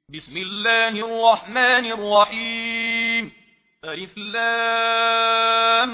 بسم الله الرحمن الرحيم. ألف لام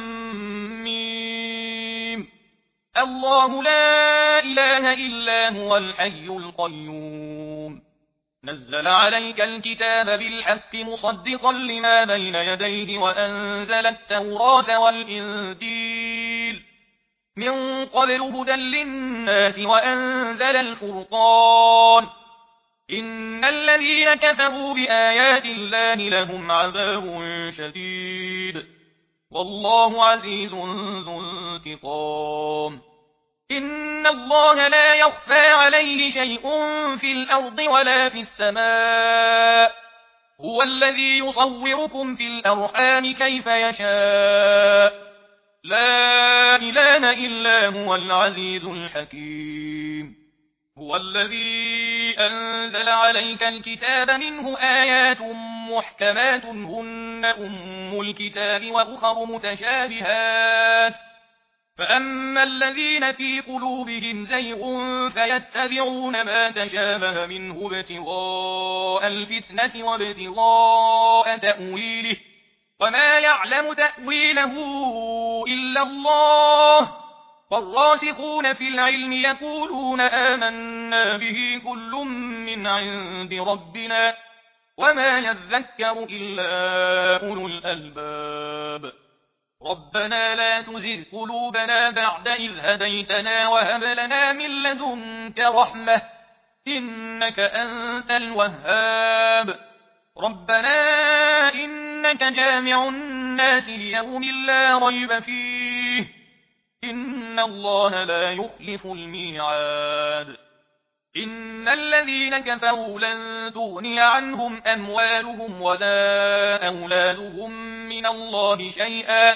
ميم. الله لا إله إلا هو الحي القيوم. نزل عليك الكتاب بالحق مصدقا لما بين يديه وأنزل التوراة والإنجيل من قبل هدى للناس وأنزل الفرقان. إن الذين كفروا بآيات الله لهم عذاب شديد والله عزيز ذو انتقام. إن الله لا يخفى عليه شيء في الأرض ولا في السماء. هو الذي يصوركم في الأرحام كيف يشاء. لا إله إلا هو العزيز الحكيم. هو الذي أنزل عليك الكتاب منه آيات محكمات هن أم الكتاب وأخر متشابهات. فأما الذين في قلوبهم زيغ فيتبعون ما تشابه منه ابتغاء الفتنة وابتغاء تأويله وما يعلم تأويله إلا الله. والراسخون في العلم يقولون آمنا به كل من عند ربنا وما يذكر إلا أولو الألباب. ربنا لا تزغ قلوبنا بعد إذ هديتنا وهب لنا من لدنك رحمة إنك أنت الوهاب. ربنا إنك جامع الناس ليوم لا ريب فيه إن الله لا يخلف الميعاد. إن الذين كفروا لن تغني عنهم أموالهم ولا أولادهم من الله شيئا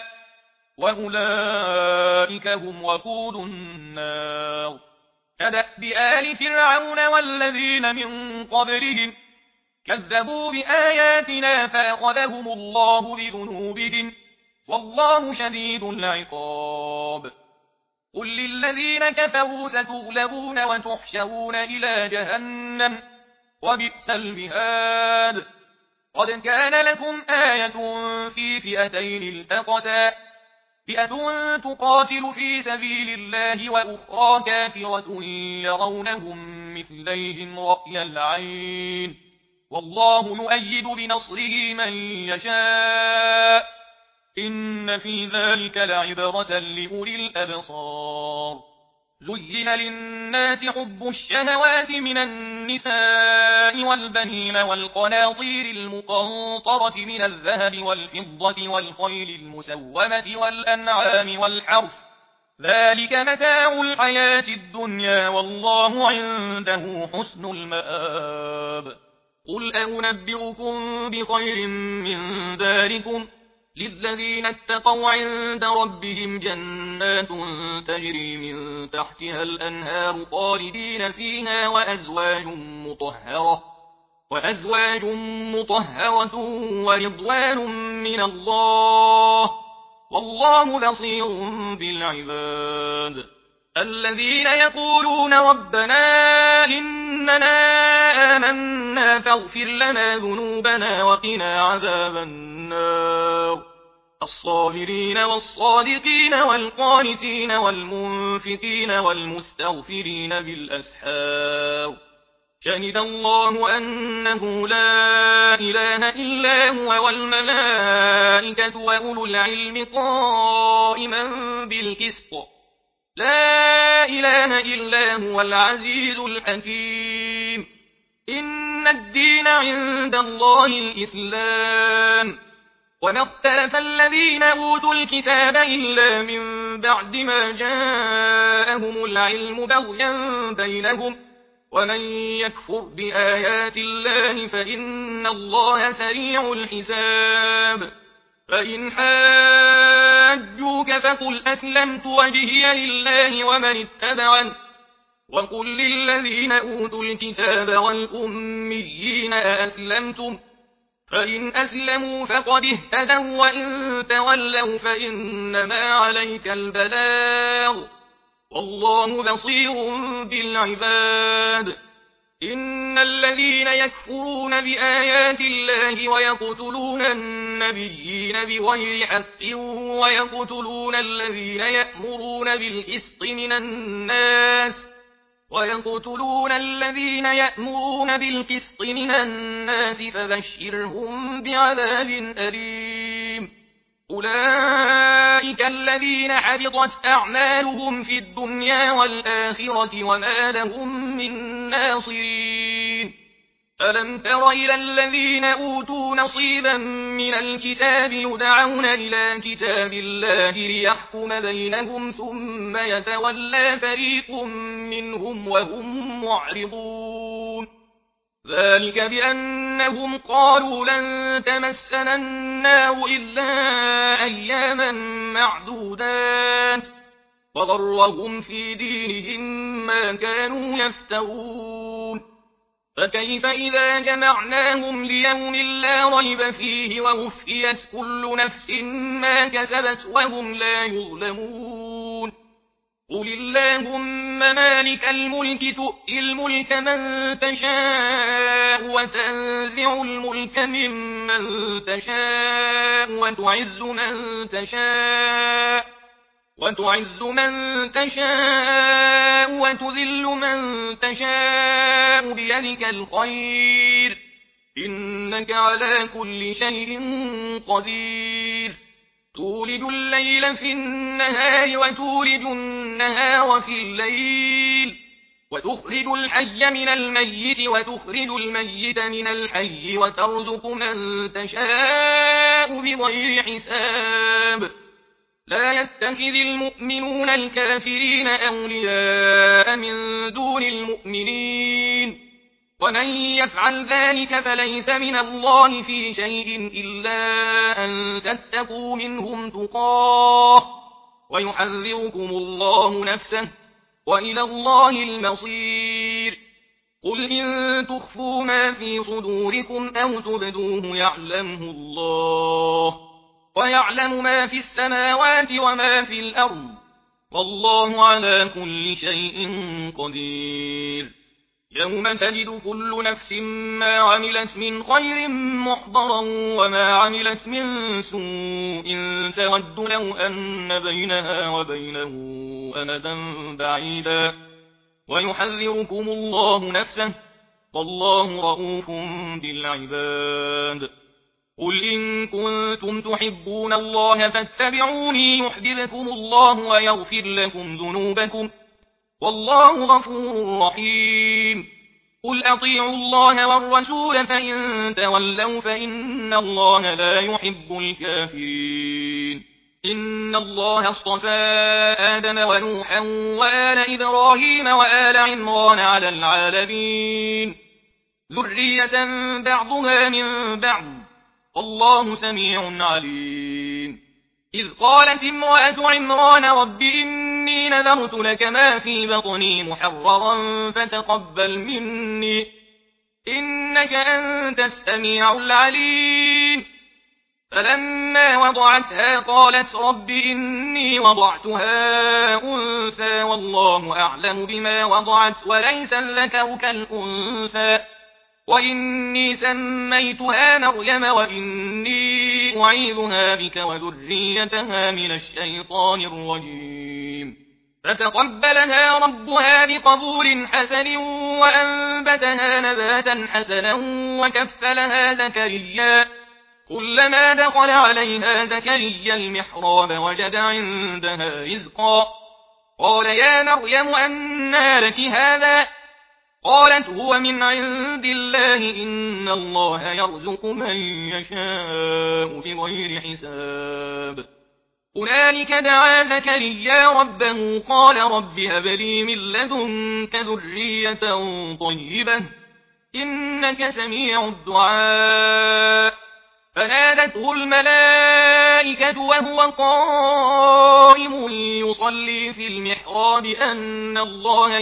وأولئك هم وقود النار. كدأب آل فرعون والذين من قبلهم كذبوا بآياتنا فأخذهم الله بذنوبهم والله شديد العقاب. قل للذين كفروا ستغلبون وتحشرون إلى جهنم وبئس المهاد. قد كان لكم آية في فئتين التقتا فئة تقاتل في سبيل الله وأخرى كافرة يرونهم مثليهم رأي العين والله يؤيد بنصره من يشاء. إن في ذلك لعبرة لأولي الأبصار. زين للناس حب الشهوات من النساء والبنين والقناطير المقنطرة من الذهب والفضة والخيل المسومة والأنعام والحرث ذلك متاع الحياة الدنيا والله عنده حسن المآب. قل أنبئكم بخير من ذلكم للذين اتقوا عند ربهم جنات تجري من تحتها الأنهار خالدين فيها وأزواج مطهرة ورضوان من الله والله بصير بالعباد. الذين يقولون ربنا إننا آمنا فاغفر لنا ذنوبنا وقنا عذاب النار. الصابرين والصادقين والقانتين والمنفقين والمستغفرين بالأسحار. شهد الله أنه لا إله إلا هو والملائكة وأولو العلم قائما بالقسط. لا إله إلا هو العزيز الحكيم. إن الدين عند الله الإسلام. وما اختلف الذين أوتوا الكتاب إلا من بعد ما جاءهم العلم بغيا بينهم ومن يكفر بآيات الله فإن الله سريع الحساب. فإن حاجوك فقل أسلمت وجهي لله ومن اتبعن وقل للذين أوتوا الكتاب والأميين أأسلمتم فإن أسلموا فقد اهتدوا وإن تولوا فإنما عليك البلاغ والله بصير بالعباد. إن الذين يكفرون بآيات الله ويقتلون النبيين بغير حق ويقتلون الذين يأمرون بالقسط من الناس فبشرهم بعذاب أليم أولئك الذين حبطت أعمالهم في الدنيا والآخرة وما لهم من ناصرين ألم تر إلى الذين أوتوا نصيبا من الكتاب يدعون إلى كتاب الله ليحكم بينهم ثم يتولى فريق منهم وهم معرضون ذلك بأنهم قالوا لن تمسنا النار إلا أياما معدودات وغرهم في دينهم ما كانوا يفترون فكيف إذا جمعناهم ليوم لا ريب فيه ووفيت كل نفس ما كسبت وهم لا يظلمون قل اللهم مالك الملك تؤتي الملك من تشاء وتنزع الملك ممن تشاء وتعز من تشاء وتذل من تشاء بيدك الخير إنك على كل شيء قدير تولج الليل في النهار وتولج النهار في الليل وتخرج الحي من الميت وتخرج الميت من الحي وترزق من تشاء بغير حساب لا يتخذ المؤمنون الكافرين أولياء من دون المؤمنين ومن يفعل ذلك فليس من الله في شيء إلا أن تتقوا منهم تقاه ويحذركم الله نفسه وإلى الله المصير قل إن تخفوا ما في صدوركم أو تبدوه يعلمه الله ويعلم ما في السماوات وما في الأرض والله على كل شيء قدير يوم تجد كل نفس ما عملت من خير محضرا وما عملت من سوء تود لو أن بينها وبينه أمدا بعيدا ويحذركم الله نفسه والله رؤوف بالعباد قل إن كنتم تحبون الله فاتبعوني يحببكم الله ويغفر لكم ذنوبكم والله غفور رحيم قل أطيعوا الله والرسول فإن تولوا فإن الله لا يحب الكافرين إن الله اصطفى آدم ونوحا وآل إبراهيم وآل عمران على العالمين ذرية بعضها من بعض والله سميع عليم إذ قالت امرأة عمران رب إني نذرت لك ما في بطني محررا فتقبل مني إنك أنت السميع العليم فلما وضعتها قالت رب إني وضعتها أنثى والله أعلم بما وضعت وليس الذكر كالأنثى وإني سميتها مريم وإني أعيذها بك وذريتها من الشيطان الرجيم فتقبلها ربها بقبول حسن وأنبتها نباتا حسنا وكفلها زكريا كلما دخل عليها زكريا المحراب وجد عندها رزقا قال يا مريم أنى لك هذا قالت هو من عند الله إن الله يرزق من يشاء بغير حساب هنالك دعا زكريا ربه قال رب هب لي من لدنك ذرية طيبة إنك سميع الدعاء فنادته الملائكة وهو قائم يصلي في المحراب أن الله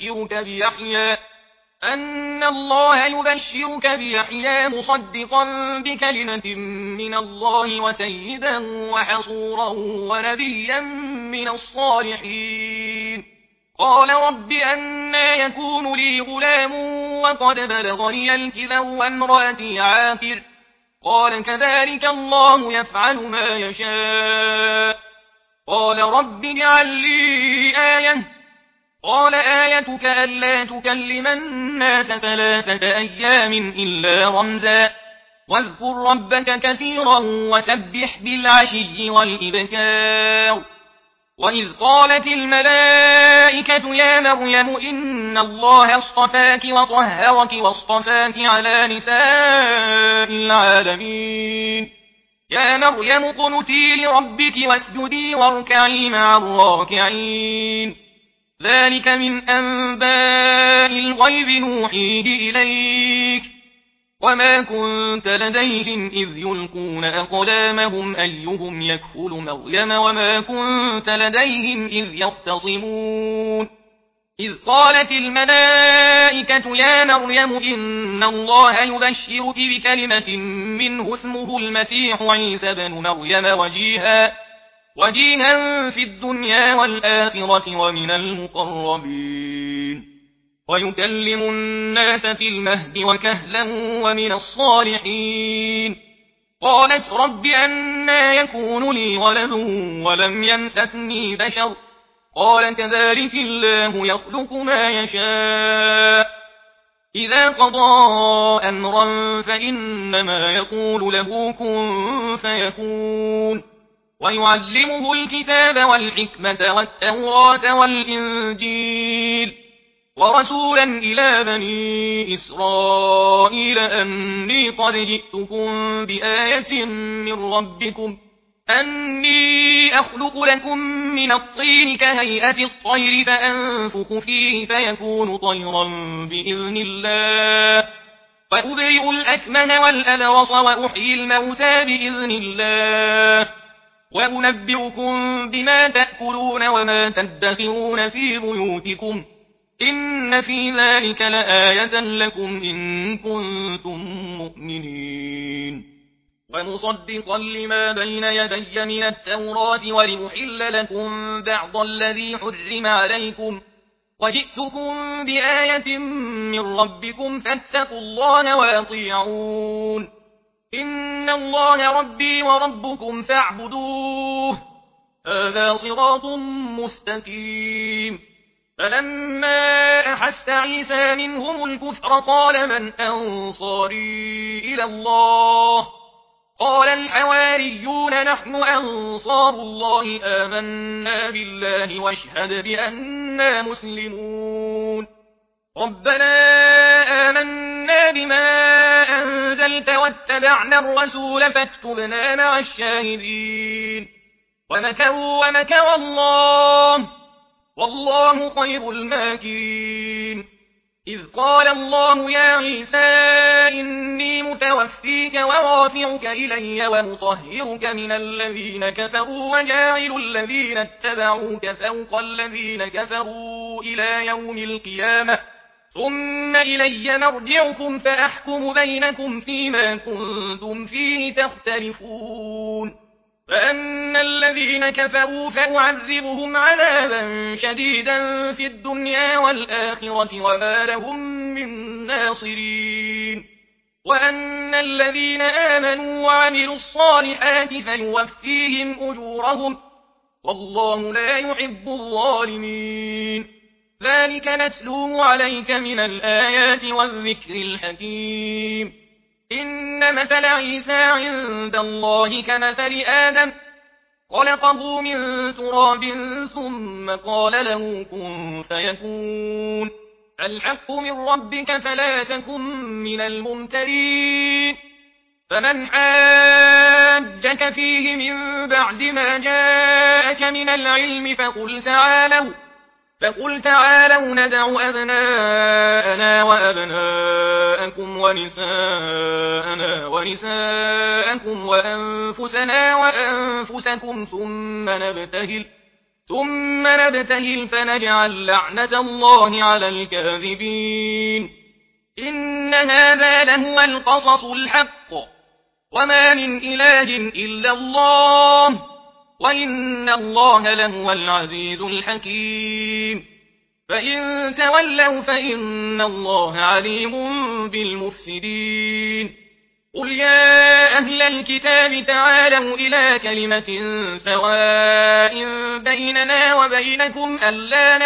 يبشرك بيحيى مصدقا بكلمة من الله وسيدا وحصورا ونبيا من الصالحين قال رب أنى يكون لي غلام وقد بلغني الكبر وامرأتي عاقر قال كذلك الله يفعل ما يشاء قال رب اجعل لي آية قال آيتك ألا تكلم الناس 3 أيام إلا رمزا واذكر ربك كثيرا وسبح بالعشي والإبكار وإذ قالت الملائكة يا مريم إن الله اصطفاك وطهرك واصطفاك على نساء العالمين يا مريم اقنتي لربك واسجدي واركعي مع الراكعين ذلك من أنباء الغيب نوحيه إليك وما كنت لديهم إذ يلقون أقلامهم أيهم يكفل مريم وما كنت لديهم إذ يختصمون إذ قالت الملائكة يا مريم إن الله يبشرك بكلمة منه اسمه المسيح عيسى بن مريم وجيها في الدنيا والآخرة ومن المقربين ويكلم الناس في المهد وكهلا ومن الصالحين قالت رب أنى يكون لي ولد ولم يمسسني بشر قال كذلك الله يخلق ما يشاء إذا قضى أمرا فإنما يقول له كن فيكون ويعلمه الكتاب والحكمة والتوراة والإنجيل ورسولا إلى بني إسرائيل أني قد جئتكم بآية من ربكم أني أخلق لكم من الطين كهيئة الطير فأنفخ فيه فيكون طيرا بإذن الله وأبرئ الأكمه والأبرص وأحيي الموتى بإذن الله وأنبئكم بما تأكلون وما تدخرون في بيوتكم إن في ذلك لآية لكم إن كنتم مؤمنين ومصدقا لما بين يدي من التوراة ولأحل لكم بعض الذي حرم عليكم وجئتكم بآية من ربكم فاتقوا الله وأطيعون إن الله ربي وربكم فاعبدوه هذا صراط مستقيم فلما أحس عيسى منهم الكفر قال من أنصاري إلى الله قال الحواريون نحن أنصار الله آمنا بالله واشهد بأننا مسلمون ربنا آمنا بما أنزلت واتبعنا الرسول فاكتبنا مع الشاهدين ومكروا ومكر الله والله خير الماكرين إذ قال الله يا عيسى إني متوفيك ورافعك إلي ومطهرك من الذين كفروا وجاعل الذين اتبعوك فوق الذين كفروا إلى يوم القيامة ثم إلي مرجعكم فأحكم بينكم فيما كنتم فيه تختلفون فأما الذين كفروا فأعذبهم عذابا شديدا في الدنيا والآخرة وما لهم من ناصرين وأما الذين آمنوا وعملوا الصالحات فيوفيهم أجورهم والله لا يحب الظالمين ذلك نتلوه عليك من الآيات والذكر الحكيم إن مثل عيسى عند الله كمثل آدم خلقه من تراب ثم قال له كن فيكون الحق من ربك فلا تكن من الممترين فمن حاجك فيه من بعد ما جاءك من العلم فقل تعالوا ندع أبناءنا وأبناءكم ونساءنا ونساءكم وأنفسنا وأنفسكم ثم نبتهل فنجعل لعنة الله على الكاذبين إن هذا لهو القصص الحق وما من إله إلا الله وإن الله لهو العزيز الحكيم فإن تولوا فإن الله عليم بالمفسدين قل يا أهل الكتاب تعالوا إلى كلمة سواء بيننا وبينكم ألا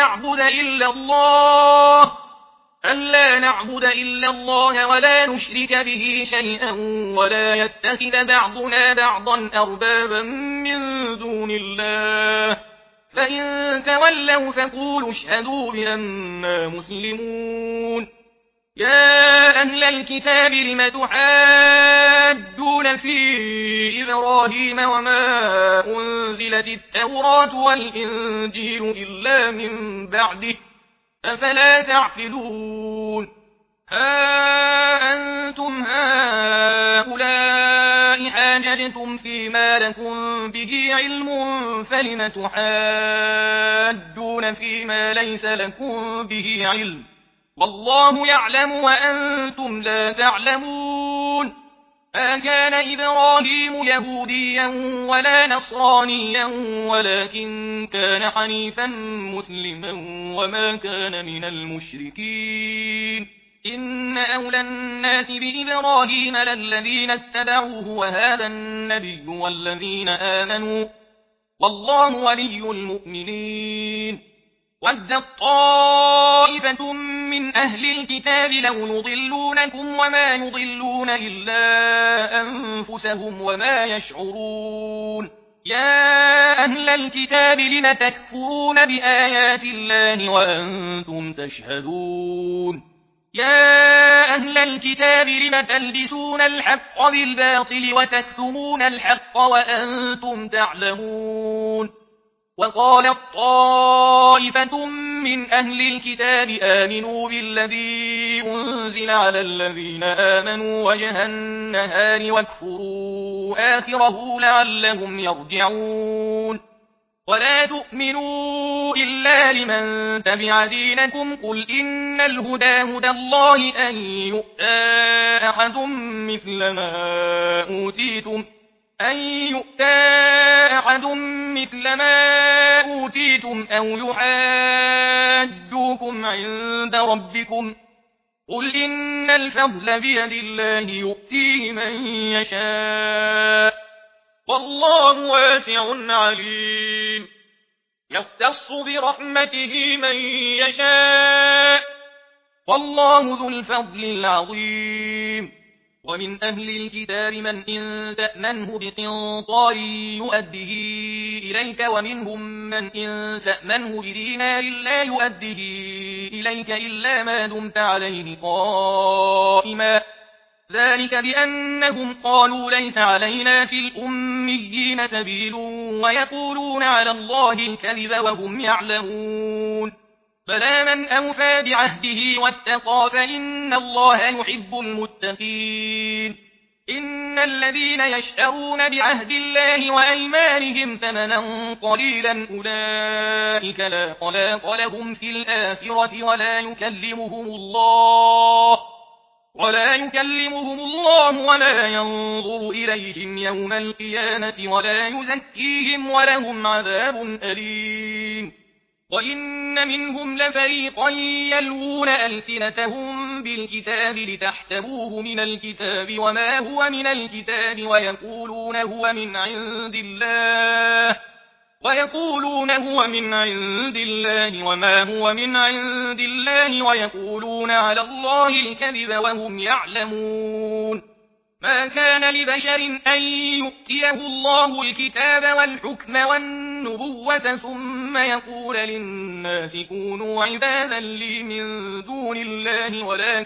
نعبد إلا الله ولا نشرك به شيئا ولا يتخذ بعضنا بعضا أربابا من دون الله فإن تولوا فقولوا اشهدوا بأننا مسلمون يا أهل الكتاب لم تحاجون في إبراهيم وما أنزلت التوراة والإنجيل إلا من بعده أفلا تعقلون ها أنتم هؤلاء حاججتم فيما لكم به علم فلم تحاجون فيما ليس لكم به علم والله يعلم وأنتم لا تعلمون ما كان إبراهيم يهوديا ولا نصرانيا ولكن كان حنيفا مسلما وما كان من المشركين إن أولى الناس بإبراهيم للذين اتبعوه وهذا النبي والذين آمنوا والله ولي المؤمنين ودت طائفة من أهل الكتاب لو يضلونكم وما يضلون إلا أنفسهم وما يشعرون يا أهل الكتاب لم تكفرون بآيات الله وأنتم تشهدون يا أهل الكتاب لم تلبسون الحق بالباطل وتكتمون الحق وأنتم تعلمون وقالت طائفة من أهل الكتاب آمنوا بالذي أنزل على الذين آمنوا وجه النهار واكفروا آخره لعلهم يرجعون ولا تؤمنوا إلا لمن تبع دينكم قل إن الهدى هدى الله أن يؤتى أحد مثل ما أوتيتم أو يحاجوكم عند ربكم قل إن الفضل بيد الله يؤتيه من يشاء والله واسع عليم يختص برحمته من يشاء والله ذو الفضل العظيم ومن أهل الكتاب من إن تأمنه بقنطار يؤده إليك ومنهم من إن تأمنه بدينار لا يؤده إليك إلا ما دمت عليه قائما ذلك بأنهم قالوا ليس علينا في الأميين سبيل ويقولون على الله الكذب وهم يعلمون بلى من أوفى بعهده واتقى فإن الله يحب المتقين إن الذين يشترون بعهد الله وأيمانهم ثمنا قليلا أولئك لا خلاق لهم في الآخرة ولا يكلمهم الله ولا ينظر إليهم يوم القيامة ولا يزكيهم ولهم عذاب أليم وإن منهم لفريقا يلوون ألسنتهم بالكتاب لتحسبوه من الكتاب وما هو من الكتاب ويقولون هو من عند الله وما هو من عند الله ويقولون على الله الكذب وهم يعلمون ما كان لبشر أن يؤتيه الله الكتاب والحكم والنبوة ثم يقول للناس كونوا عبادا لي من دون الله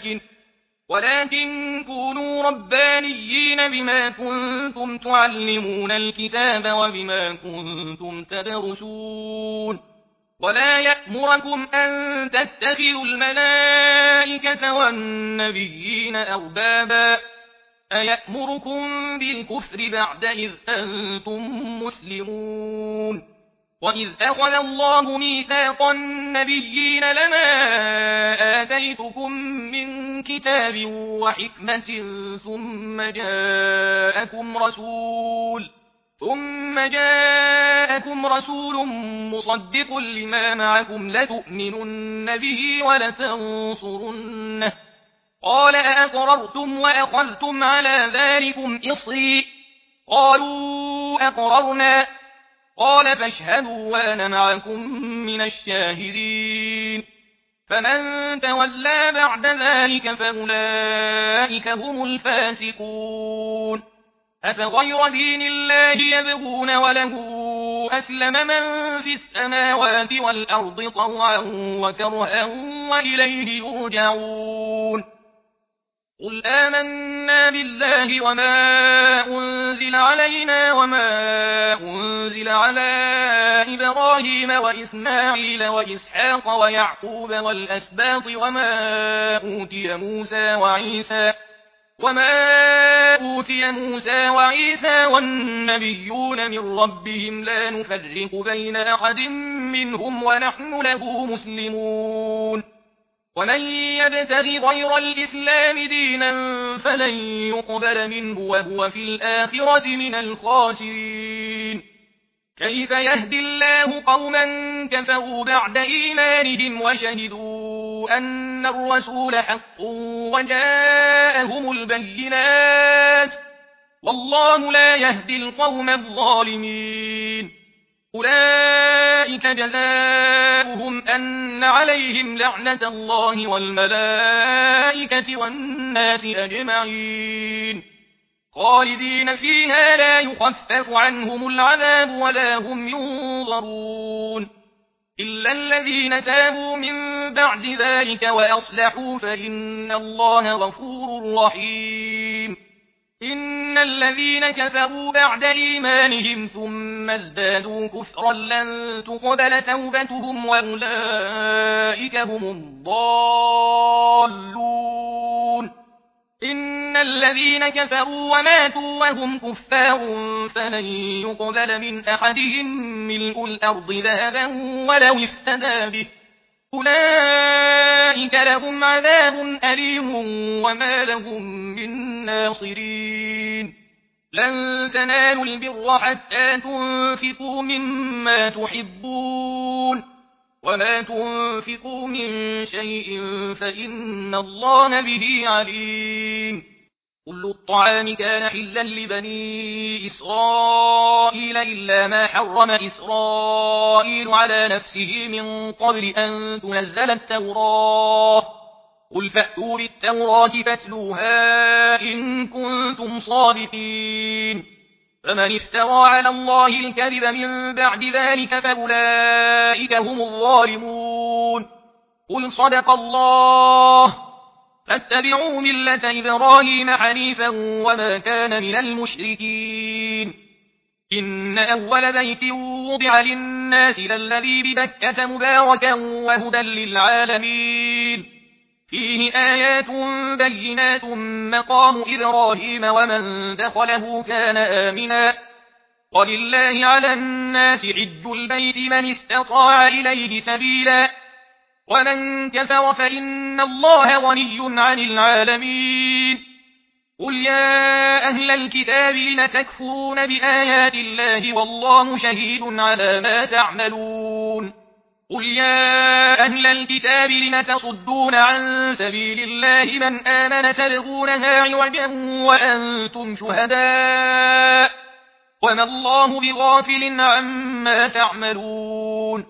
ولكن كونوا ربانيين بما كنتم تعلمون الكتاب وبما كنتم تدرسون ولا يأمركم أن تتخذوا الملائكة والنبيين أربابا أيأمركم بالكفر بعد إذ أنتم مسلمون وإذ أخذ الله ميثاق النبيين لما آتيتكم من كتاب وحكمة ثم جاءكم رسول ثم جاءكم رسول مصدق لما معكم لتؤمنن به ولتنصرنه قال أأقررتم وأخذتم على ذلكم إصري قالوا أقررنا قال فاشهدوا وأنا معكم من الشاهدين فمن تولى بعد ذلك فأولئك هم الفاسقون أفغير دين الله يبغون وله أسلم من في السماوات والأرض طوعا وكرها وإليه يرجعون قل آمنا بالله وما أنزل علينا وما أنزل على إبراهيم وإسماعيل وإسحاق ويعقوب والأسباط وما أوتي موسى وعيسى والنبيون من ربهم لا نفرق بين أحد منهم ونحن له مسلمون ومن يبتغ غير الإسلام دينا فلن يقبل منه وهو في الآخرة من الخاسرين كيف يهدي الله قوما كفروا بعد إيمانهم وشهدوا أن الرسول حق وجاءهم البينات والله لا يهدي القوم الظالمين أولئك جزاؤهم أن عليهم لعنة الله والملائكة والناس أجمعين خالدين فيها لا يخفف عنهم العذاب ولا هم ينظرون إلا الذين تابوا من بعد ذلك وأصلحوا فإن الله غفور رحيم إن الذين كفروا بعد إيمانهم ثم ازدادوا كفرا لن تقبل توبتهم وأولئك هم الضالون إن الذين كفروا وماتوا وهم كفار فلن يقبل من أحدهم ملء الأرض ذهبا ولو افتدى به أولئك لهم عذاب أليم وما لهم من ناصرين لن تنالوا البر حتى تنفقوا مما تحبون وما تنفقوا من شيء فإن الله به عليم كل الطعام كان حلا لبني إسرائيل إلا ما حرم إسرائيل على نفسه من قبل أن تنزل التوراة قل فأتوا بالتوراة فاتلوها إن كنتم صادقين فمن افترى على الله الكذب من بعد ذلك فأولئك هم الظالمون قل صدق الله فاتبعوا ملة إبراهيم حنيفا وما كان من المشركين إن أول بيت وضع للناس للذي ببكة مباركا وهدى للعالمين فيه آيات بينات مقام إبراهيم ومن دخله كان آمنا ولله على الناس حج البيت من استطاع إليه سبيلا ومن كفر فإن الله غني عن العالمين قل يا أهل الكتاب لم تكفرون بآيات الله والله شهيد على ما تعملون قل يا أهل الكتاب لم تصدون عن سبيل الله من آمن تبغونها عوجا وأنتم شهداء وما الله بغافل عما تعملون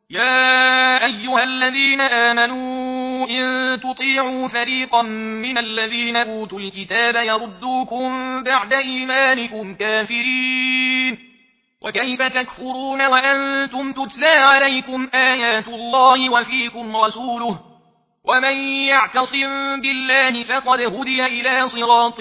يا أيها الذين آمنوا إن تطيعوا فريقا من الذين أوتوا الكتاب يردوكم بعد إيمانكم كافرين وكيف تكفرون وأنتم تتلى عليكم آيات الله وفيكم رسوله ومن يعتصم بالله فقد هدي إلى صراط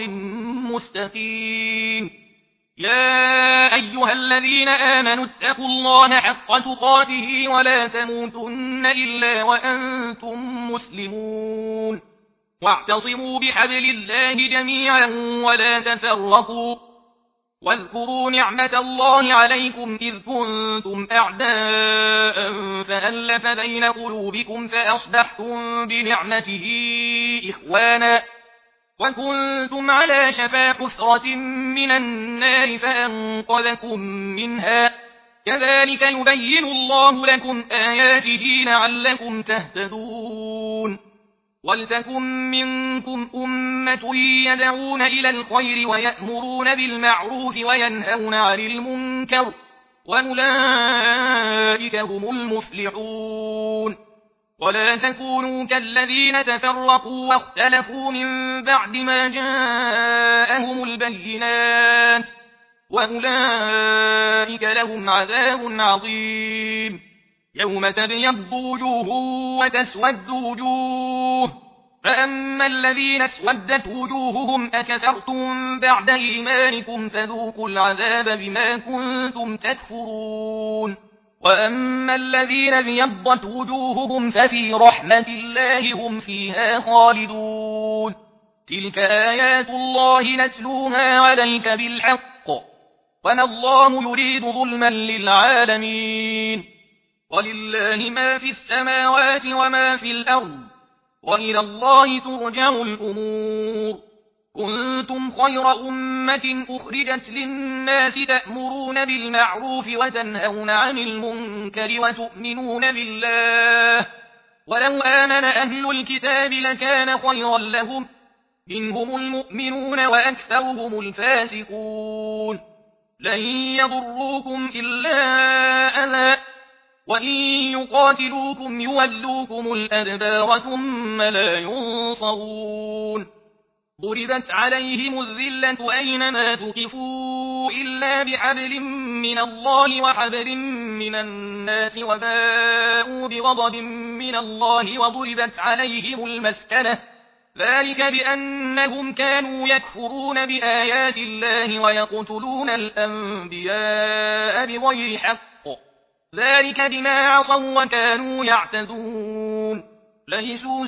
مستقيم يا أيها الذين آمنوا اتقوا الله حق تقاته ولا تموتن إلا وأنتم مسلمون واعتصموا بحبل الله جميعا ولا تفرقوا واذكروا نعمة الله عليكم إذ كنتم أعداء فألف بين قلوبكم فأصبحتم بنعمته إخوانا وكنتم على شفا حفرة من النار فأنقذكم منها كذلك يبين الله لكم آياته لعلكم تهتدون ولتكن منكم أمة يدعون إلى الخير ويأمرون بالمعروف وينهون عن المنكر وأولئك هم المفلحون ولا تكونوا كالذين تفرقوا واختلفوا من بعد ما جاءهم البينات وأولئك لهم عذاب عظيم يوم تبيض وجوه وتسود وجوه فأما الذين اسودت وجوههم أكفرتم بعد إيمانكم فذوقوا العذاب بما كنتم تكفرون وأما الذين بيضت وجوههم ففي رحمة الله هم فيها خالدون تلك آيات الله نتلوها عليك بالحق وما الله يريد ظلما للعالمين ولله ما في السماوات وما في الأرض وإلى الله ترجع الأمور كنتم خير أمة أخرجت للناس تأمرون بالمعروف وتنهون عن المنكر وتؤمنون بالله ولو آمن أهل الكتاب لكان خيرا لهم منهم المؤمنون وأكثرهم الفاسقون لن يضروكم إلا أذى وإن يقاتلوكم يولوكم الأدبار ثم لا ينصرون ضربت عليهم الذلة أينما ثقفوا إلا بحبل من الله وحبل من الناس وباءوا بغضب من الله وضربت عليهم المسكنة ذلك بأنهم كانوا يكفرون بآيات الله ويقتلون الأنبياء بغير حق ذلك بما عصوا وكانوا يعتدون ليسوا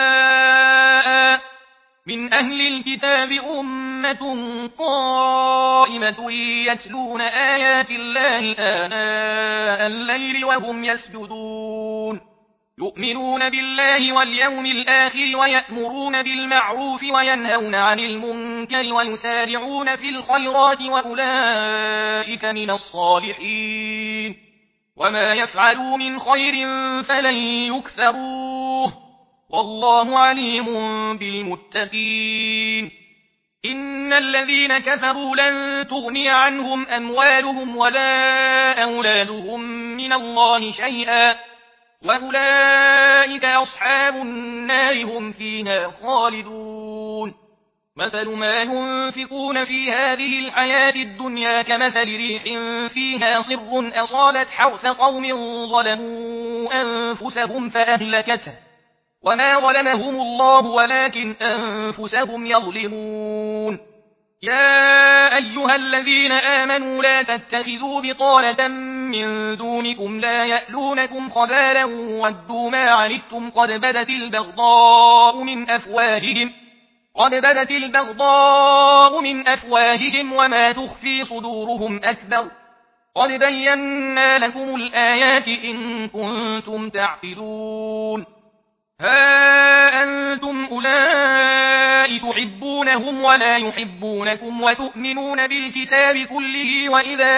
سواء من أهل الكتاب أمة قائمة يتلون آيات الله آناء الليل وهم يسجدون يؤمنون بالله واليوم الآخر ويأمرون بالمعروف وينهون عن المنكر ويسارعون في الخيرات وأولئك من الصالحين وما يفعلوا من خير فلن يكفروه والله عليم بالمتقين إن الذين كفروا لن تغني عنهم أموالهم ولا أولادهم من الله شيئا وأولئك أصحاب النار هم فيها خالدون مثل ما ينفقون في هذه الحياة الدنيا كمثل ريح فيها صر أصابت حرث قوم ظلموا أنفسهم فأهلكته وما ظلمهم الله ولكن أنفسهم يظلمون يا أيها الذين آمنوا لا تتخذوا بطانة من دونكم لا يألونكم خبالا ودوا ما عنتم قد بدت البغضاء من أفواههم وما تخفي صدورهم أكبر قد بينا لكم الآيات إن كنتم تعقلون ها أنتم أولئك تحبونهم ولا يحبونكم وتؤمنون بالكتاب كله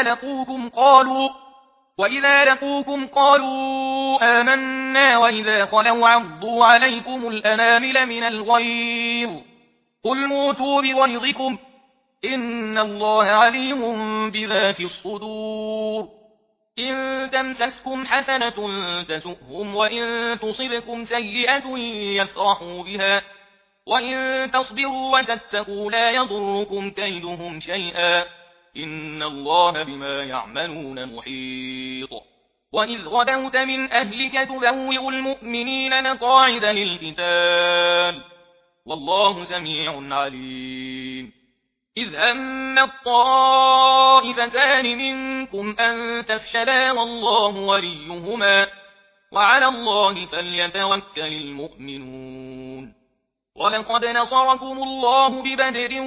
وإذا لقوكم قالوا آمنا وإذا خلوا عضوا عليكم الأنامل من الغيظ قل موتوا بغيظكم إن الله عليم بذات الصدور إن تمسسكم حسنة تسؤهم وإن تصبكم سيئة يفرحوا بها وإن تصبروا وتتقوا لا يضركم كيدهم شيئا إن الله بما يعملون محيط وإذ غدوت من أهلك تبوئ المؤمنين مقاعد للقتال والله سميع عليم إذ هم الطائفتان منكم أن تفشلا والله وليهما وعلى الله فليتوكل المؤمنون ولقد نصركم الله ببدر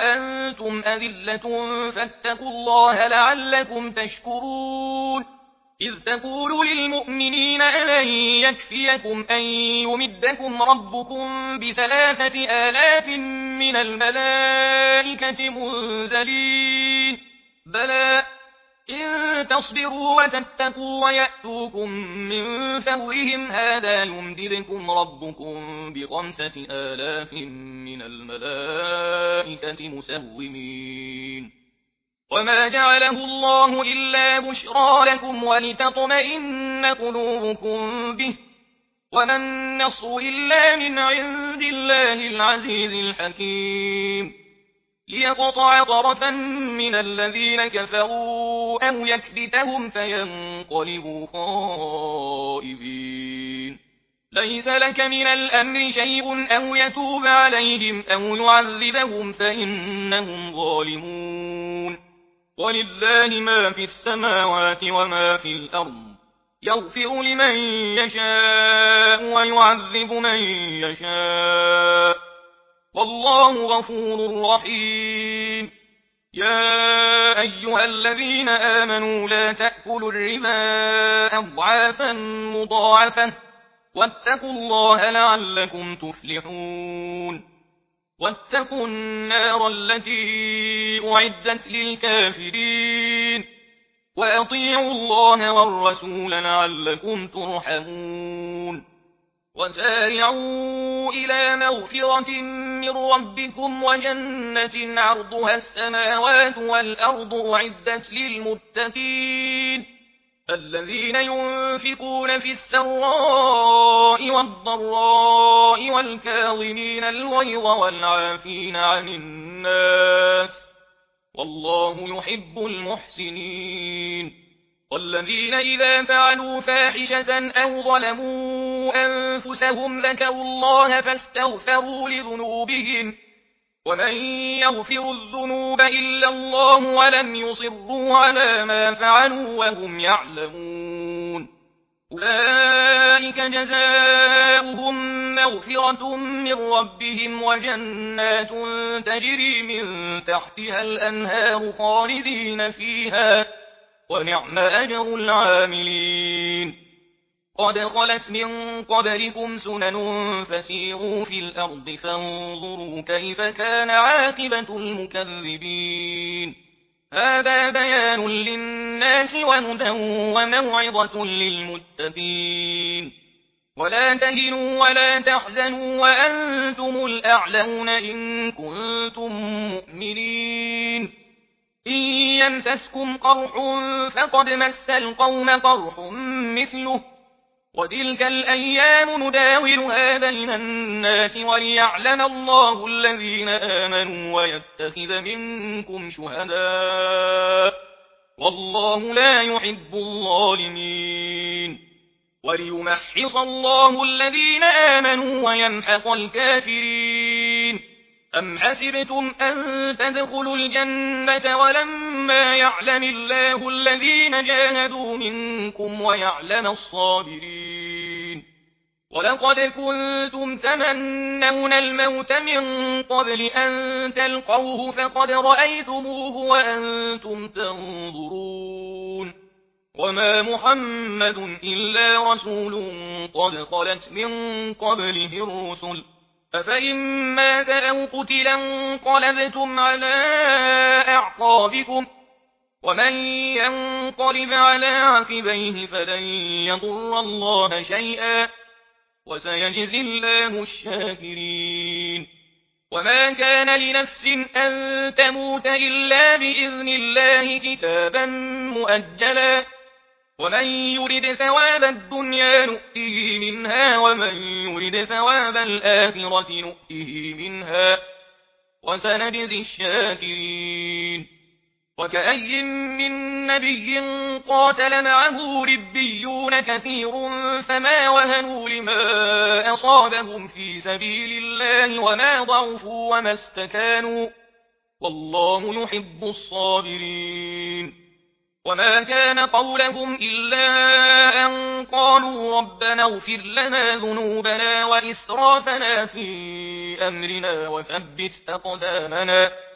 وأنتم أذلة فاتقوا الله لعلكم تشكرون إذ تقول للمؤمنين ألن يكفيكم أن يمدكم ربكم ب3,000 من الملائكة منزلين بلى إن تصبروا وتتقوا ويأتوكم من فورهم هذا يمددكم ربكم ب5,000 من الملائكة مسومين وما جعله الله إلا بشرى لكم ولتطمئن قلوبكم به وما النصر إلا من عند الله العزيز الحكيم ليقطع طرفا من الذين كفروا أو يكبتهم فينقلبوا خائبين ليس لك من الأمر شيء أو يتوب عليهم أو يعذبهم فإنهم ظالمون ولله ما في السماوات وما في الأرض يغفر لمن يشاء ويعذب من يشاء والله غفور رحيم يا أيها الذين آمنوا لا تأكلوا الربا أضعافا مضاعفة واتقوا الله لعلكم تفلحون واتقوا النار التي أعدت للكافرين وأطيعوا الله والرسول لعلكم ترحمون وسارعوا إلى مغفرة من ربكم وجنة عرضها السماوات والأرض أعدت للمتقين الذين ينفقون في السراء والضراء والكاظمين الغيظ والعافين عن الناس والله يحب المحسنين والذين إذا فعلوا فاحشة أو ظلموا أنفسهم ذكروا الله فاستغفروا لذنوبهم ومن يغفر الذنوب إلا الله ولم يصروا على ما فعلوا وهم يعلمون أولئك جزاؤهم مغفرة من ربهم وجنات تجري من تحتها الأنهار خالدين فيها ونعم أجر العاملين قد خلت من قبلكم سنن فسيروا في الأرض فانظروا كيف كان عاقبة المكذبين هذا بيان للناس وهدى وموعظة للمتقين ولا تهنوا ولا تحزنوا وأنتم الأعلون إن كنتم مؤمنين إن يمسسكم قرح فقد مس القوم قرح مثله وتلك الأيام نداولها بين الناس وليعلم الله الذين آمنوا ويتخذ منكم شهداء والله لا يحب الظالمين وليمحص الله الذين آمنوا ويمحق الكافرين أم حسبتم أن تدخلوا الجنة ولما يعلم الله الذين جاهدوا منكم ويعلم الصابرين ولقد كنتم تمنون الموت من قبل أن تلقوه فقد رأيتموه وأنتم تنظرون وما محمد إلا رسول قد خلت من قبله الرسل أفإن مات أو قتل انقلبتم على أعقابكم ومن ينقلب على عقبيه فلن يضر الله شيئا وسيجزي الله الشاكرين وما كان لنفس أن تموت إلا بإذن الله كتابا مؤجلا ومن يرد ثواب الدنيا نؤته منها ومن يرد ثواب الآخرة نؤته منها وسنجزي الشاكرين وكأي من نبي قاتل معه ربيون كثير فما وهنوا لما أصابهم في سبيل الله وما ضعفوا وما استكانوا والله يحب الصابرين وما كان قولهم إلا أن قالوا ربنا اغفر لنا ذنوبنا وإسرافنا في أمرنا وثبت أقدامنا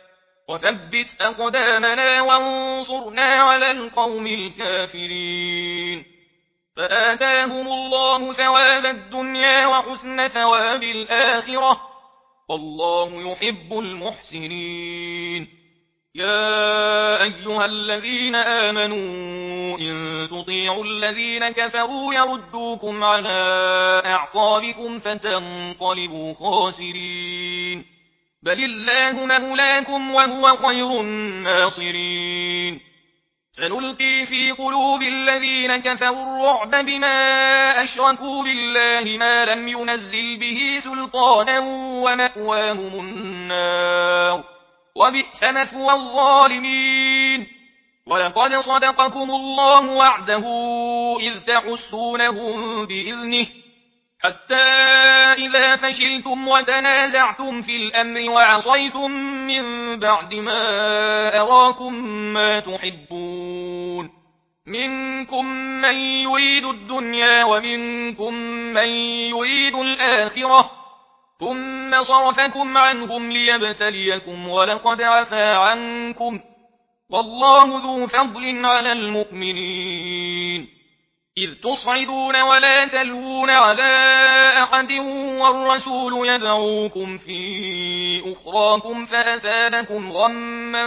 وثبت أقدامنا وانصرنا على القوم الكافرين. فآتاهم الله ثواب الدنيا وحسن ثواب الآخرة، والله يحب المحسنين. يا أيها الذين آمنوا إن تطيعوا الذين كفروا يردوكم على أعقابكم فتنقلبوا خاسرين. بل الله مولاكم وهو خير الناصرين. سنلقي في قلوب الذين كفروا الرعب بما أشركوا بالله ما لم ينزل به سلطانا ومأواهم النار وبئس مثوى الظالمين. ولقد صدقكم الله وعده إذ تحسونهم بإذنه حتى إذا فشلتم وتنازعتم في الأمر وعصيتم من بعد ما أراكم ما تحبون، منكم من يريد الدنيا ومنكم من يريد الآخرة، ثم صرفكم عنهم ليبتليكم ولقد عفا عنكم، والله ذو فضل على المؤمنين. إذ تصعدون ولا تلوون على أحد والرسول يدعوكم في أخراكم فأثابكم غما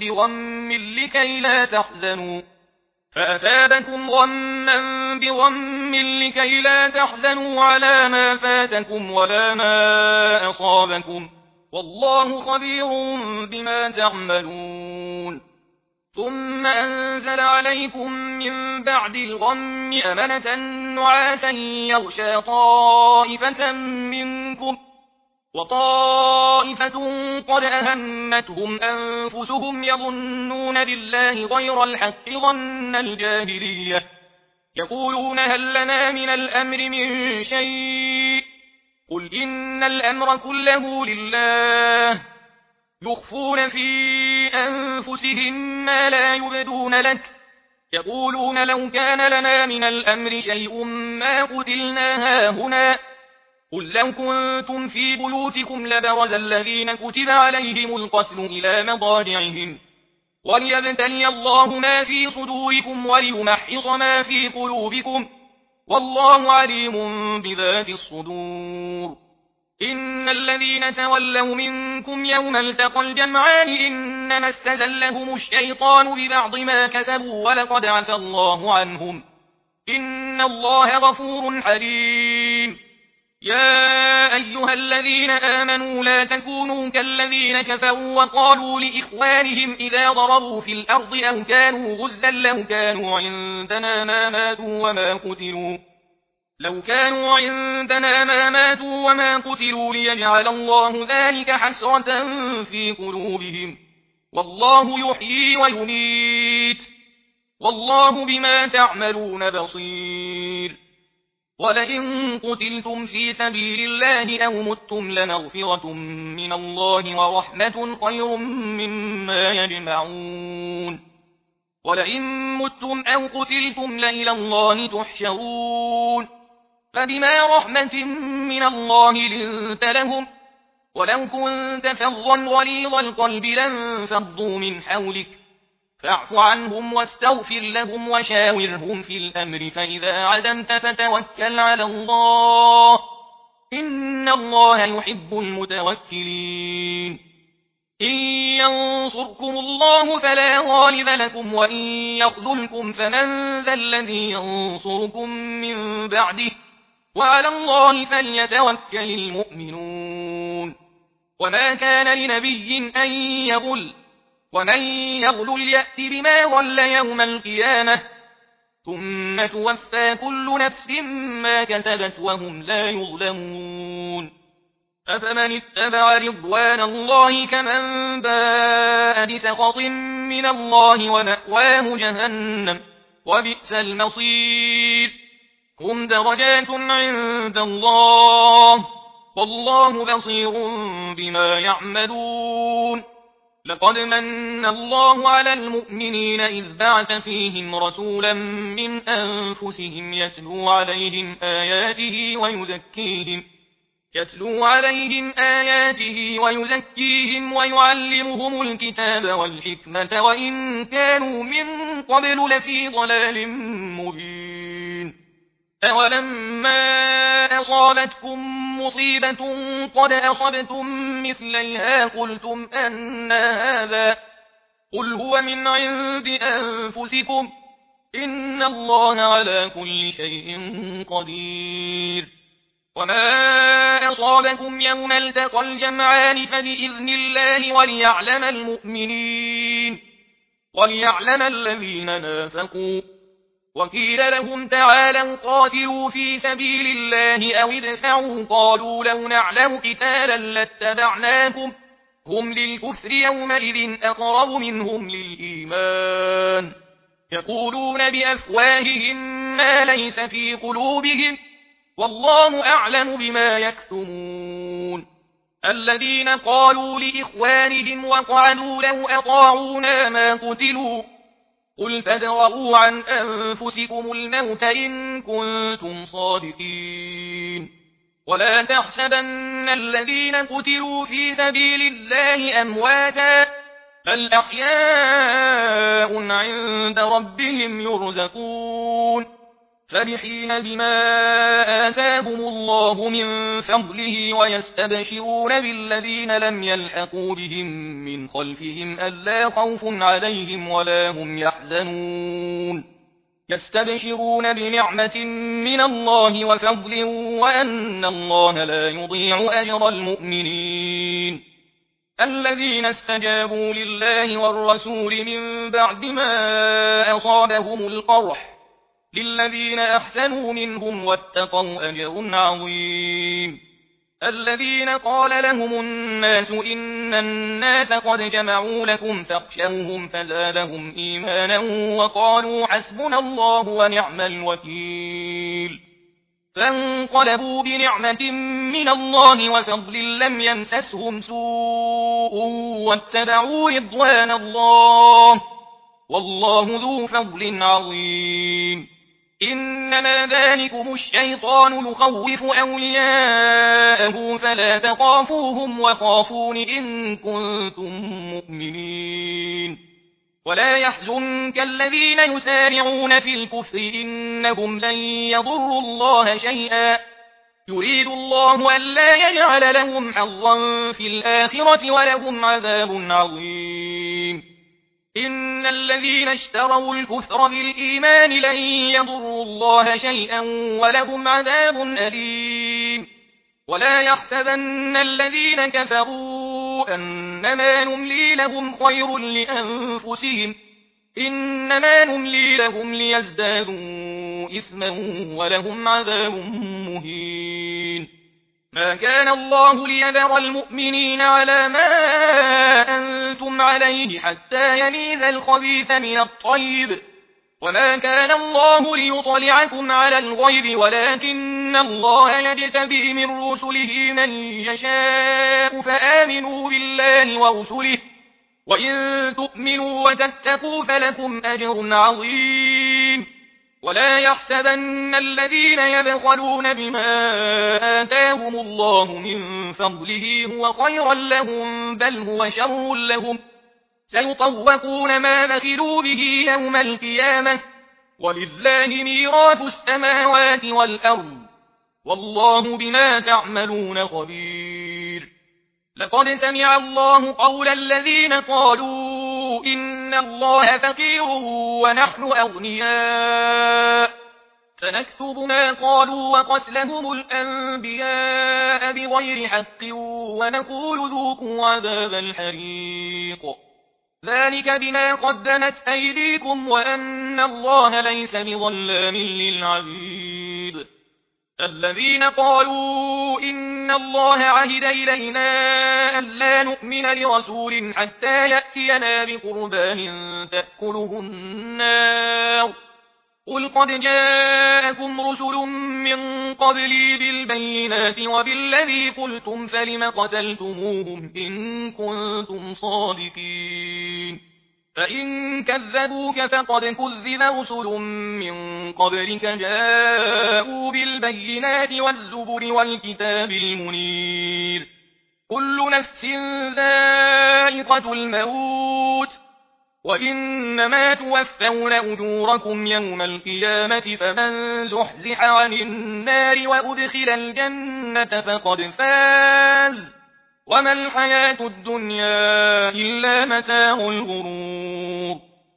بغم لكي لا تحزنوا على ما فاتكم ولا ما أصابكم، والله خبير بما تعملون. ثم أنزل عليكم من بعد الغم أمنة نعاسا يغشى طائفة منكم وطائفة قد أهمتهم أنفسهم يظنون بالله غير الحق ظن الجاهلية يقولون هل لنا من الأمر من شيء قل إن الأمر كله لله يخفون في أنفسهم ما لا يبدون لك يقولون لو كان لنا من الأمر شيء ما قتلنا هاهنا قل لو كنتم في بيوتكم لبرز الذين كتب عليهم القتل إلى مضاجعهم وليبتلي الله ما في صدوركم وليمحص ما في قلوبكم والله عليم بذات الصدور. إن الذين تولوا منكم يوم التقى الجمعان إنما استزلهم الشيطان ببعض ما كسبوا ولقد عفى الله عنهم إن الله غفور حليم. يا أيها الذين آمنوا لا تكونوا كالذين كفروا وقالوا لإخوانهم إذا ضربوا في الأرض أو كانوا غزا لو كانوا عندنا ما ماتوا وما قتلوا ليجعل الله ذلك حسرة في قلوبهم والله يحيي ويميت والله بما تعملون بصير. ولئن قتلتم في سبيل الله أو متم لمغفرة من الله ورحمة خير مما يجمعون. ولئن متم أو قتلتم لإلى الله تحشرون. فبما رحمة من الله لنت لهم ولو كنت فظا غليظ القلب لانفضوا من حولك فاعف عنهم واستغفر لهم وشاورهم في الأمر فإذا عزمت فتوكل على الله إن الله يحب المتوكلين. إن ينصركم الله فلا غالب لكم وإن يخذلكم فمن ذا الذي ينصركم من بعده وعلى الله فليتوكل المؤمنون. وما كان لنبي أن يغل ومن يغل يأت بما غل يوم القيامة ثم توفى كل نفس ما كسبت وهم لا يظلمون. أفمن اتبع رضوان الله كمن باء بسخط من الله ومأواه جهنم وبئس المصير. هم درجات عند الله والله بصير بما يعملون. لقد من الله على المؤمنين إذ بعث فيهم رسولا من أنفسهم يتلو عليهم آياته يتلو عليهم آياته ويزكيهم ويعلمهم الكتاب والحكمة وإن كانوا من قبل لفي ضلال مبين. أولما أصابتكم مصيبة قد أصبتم مثليها قلتم أن هذا، قل هو من عند أنفسكم إن الله على كل شيء قدير. وما أصابكم يوم التقى الجمعان فبإذن الله وليعلم الذين نافقوا. وقيل لهم تعالوا قاتلوا في سبيل الله أو ادفعوا قالوا لو نعلم قتالا لاتبعناكم هم للكفر يومئذ أقرب منهم للإيمان يقولون بأفواههم ما ليس في قلوبهم والله أعلم بما يكتمون. الذين قالوا لإخوانهم وقعدوا لو أطاعونا ما قتلوا قل فادرءوا عن أنفسكم الموت إن كنتم صادقين. ولا تحسبن الذين قتلوا في سبيل الله أمواتا بل أحياء عند ربهم يرزقون فرحين بما آتاهم الله من فضله ويستبشرون بالذين لم يلحقوا بهم من خلفهم ألا خوف عليهم ولا هم يحزنون يستبشرون بنعمة من الله وفضل وأن الله لا يضيع أجر المؤمنين. الذين استجابوا لله والرسول من بعد ما أصابهم القرح للذين أحسنوا منهم واتقوا أجر عظيم. الذين قال لهم الناس إن الناس قد جمعوا لكم فاخشوهم فزادهم إيمانا وقالوا حسبنا الله ونعم الوكيل. فانقلبوا بنعمة من الله وفضل لم يمسسهم سوء واتبعوا رضوان الله والله ذو فضل عظيم. إنما ذلكم الشيطان يخوف أولياءه فلا تخافوهم وخافون إن كنتم مؤمنين. ولا يحزنك الذين يسارعون في الكفر إنهم لن يضروا الله شيئا يريد الله ألا يجعل لهم حظا في الآخرة ولهم عذاب عظيم. إن الذين اشتروا الكفر بالإيمان لن يضروا الله شيئا ولهم عذاب أليم. ولا يحسبن الذين كفروا أنما نملي لهم خير لأنفسهم إنما نملي لهم ليزدادوا إثما ولهم عذاب مهين. ما كان الله ليذر المؤمنين على ما أنتم عليه حتى يميز الخبيث من الطيب وما كان الله ليطلعكم على الغيب ولكن الله يجتبي من رسله من يشاء فآمنوا بالله ورسله وإن تؤمنوا وتتقوا فلكم أجر عظيم. ولا يحسبن الذين يبخلون بما آتاهم الله من فضله هو خيرا لهم بل هو شر لهم سيطوقون ما بخلوا به يوم القيامة ولله ميراث السماوات والأرض والله بما تعملون خبير. لقد سمع الله قول الذين قالوا إن الله فقير ونحن أغنياء سنكتب ما قالوا وقتلهم الأنبياء بغير حق ونقول ذوقوا عذاب الحريق ذلك بما قدمت أيديكم وأن الله ليس بظلام للعبيد. الذين قالوا إن الله عهد إلينا ألا نؤمن لرسول حتى يأتينا بقربان تأكله النار قل قد جاءكم رسل من قبلي بالبينات وبالذي قلتم فلم قتلتموهم إن كنتم صادقين. فإن كذبوك فقد كذب رسل من قبلك جاءوا بالبينات والزبر والكتاب المنير. كل نفس ذائقة الموت وإنما توفون أجوركم يوم القيامة فمن زحزح عن النار وأدخل الجنة فقد فاز وما الحياة الدنيا إلا متاع الغرور.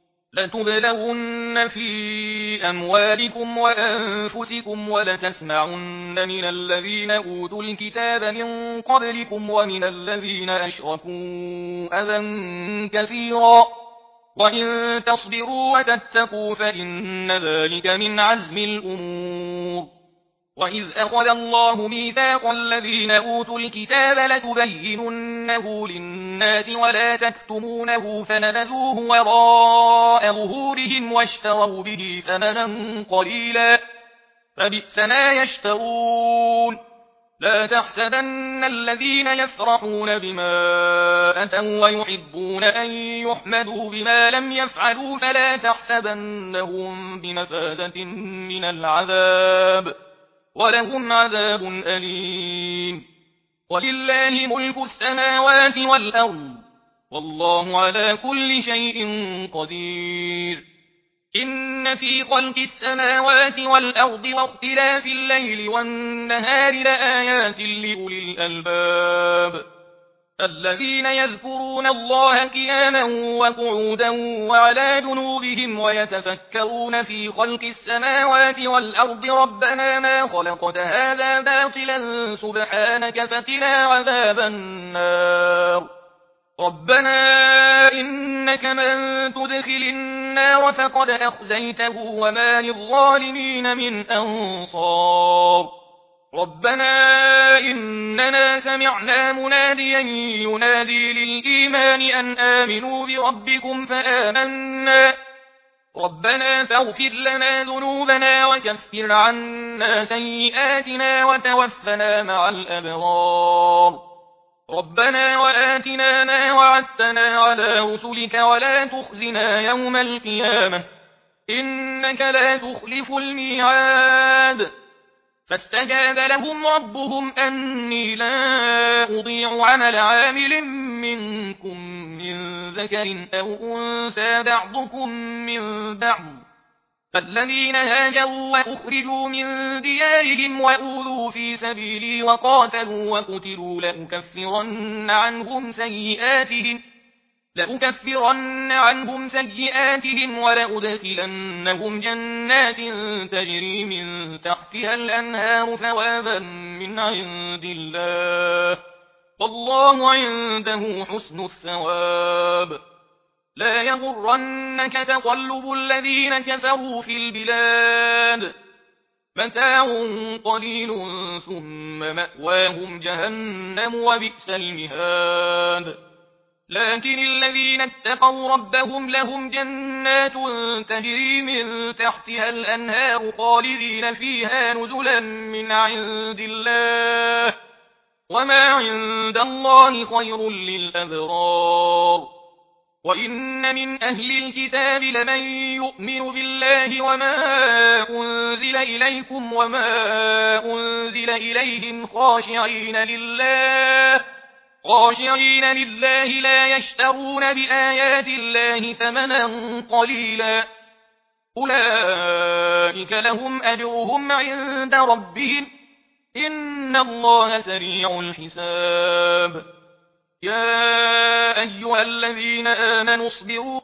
لتبلغن في أموالكم وأنفسكم ولتسمعن من الذين أوتوا الكتاب من قبلكم ومن الذين أشركوا أذى كثيرا وإن تصبروا وتتقوا فإن ذلك من عزم الأمور. وإذ أخذ الله ميثاق الذين أوتوا الكتاب لتبيننه للناس ولا تكتمونه فنبذوه وراء ظهورهم واشتروا به ثمنا قليلا فبئس ما يشترون. لا تحسبن الذين يفرحون بما أتوا ويحبون أن يحمدوا بما لم يفعلوا فلا تحسبنهم بمفازة من العذاب ولهم عذاب أليم. ولله ملك السماوات والأرض والله على كل شيء قدير. إن في خلق السماوات والأرض واختلاف الليل والنهار لآيات لأولي الألباب الذين يذكرون الله قياما وقعودا وعلى جنوبهم ويتفكرون في خلق السماوات والأرض ربنا ما خلقت هذا باطلا سبحانك فقنا عذاب النار. ربنا إنك من تدخل النار فقد أخزيته وما للظالمين من أنصار. ربنا إننا سمعنا مناديا ينادي للإيمان أن آمنوا بربكم فآمنا ربنا فاغفر لنا ذنوبنا وكفر عنا سيئاتنا وتوفنا مع الأبرار. ربنا وآتنا ما وعدتنا على رسلك ولا تخزنا يوم القيامة إنك لا تخلف الميعاد. فاستجاب لهم ربهم أني لا أضيع عمل عامل منكم من ذكر أو أنثى بعضكم من بعض فالذين هاجروا وأخرجوا من ديارهم وأوذوا في سبيلي وقاتلوا وقتلوا لأكفرن عنهم سيئاتهم ولأدخلنهم جنات تجري من تحتها الأنهار ثوابا من عند الله والله عنده حسن الثواب. لا يغرنك تقلب الذين كفروا في البلاد متاع قليل ثم مأواهم جهنم وبئس المهاد. لكن الذين اتقوا ربهم لهم جنات تجري من تحتها الأنهار خالدين فيها نزلا من عند الله وما عند الله خير للأبرار. وإن من أهل الكتاب لمن يؤمن بالله وما أنزل إليكم وما أنزل إليهم خاشعين لله لا يشترون بآيات الله ثمنا قليلا أولئك لهم أجرهم عند ربهم إن الله سريع الحساب. يا أيها الذين آمنوا اصبروا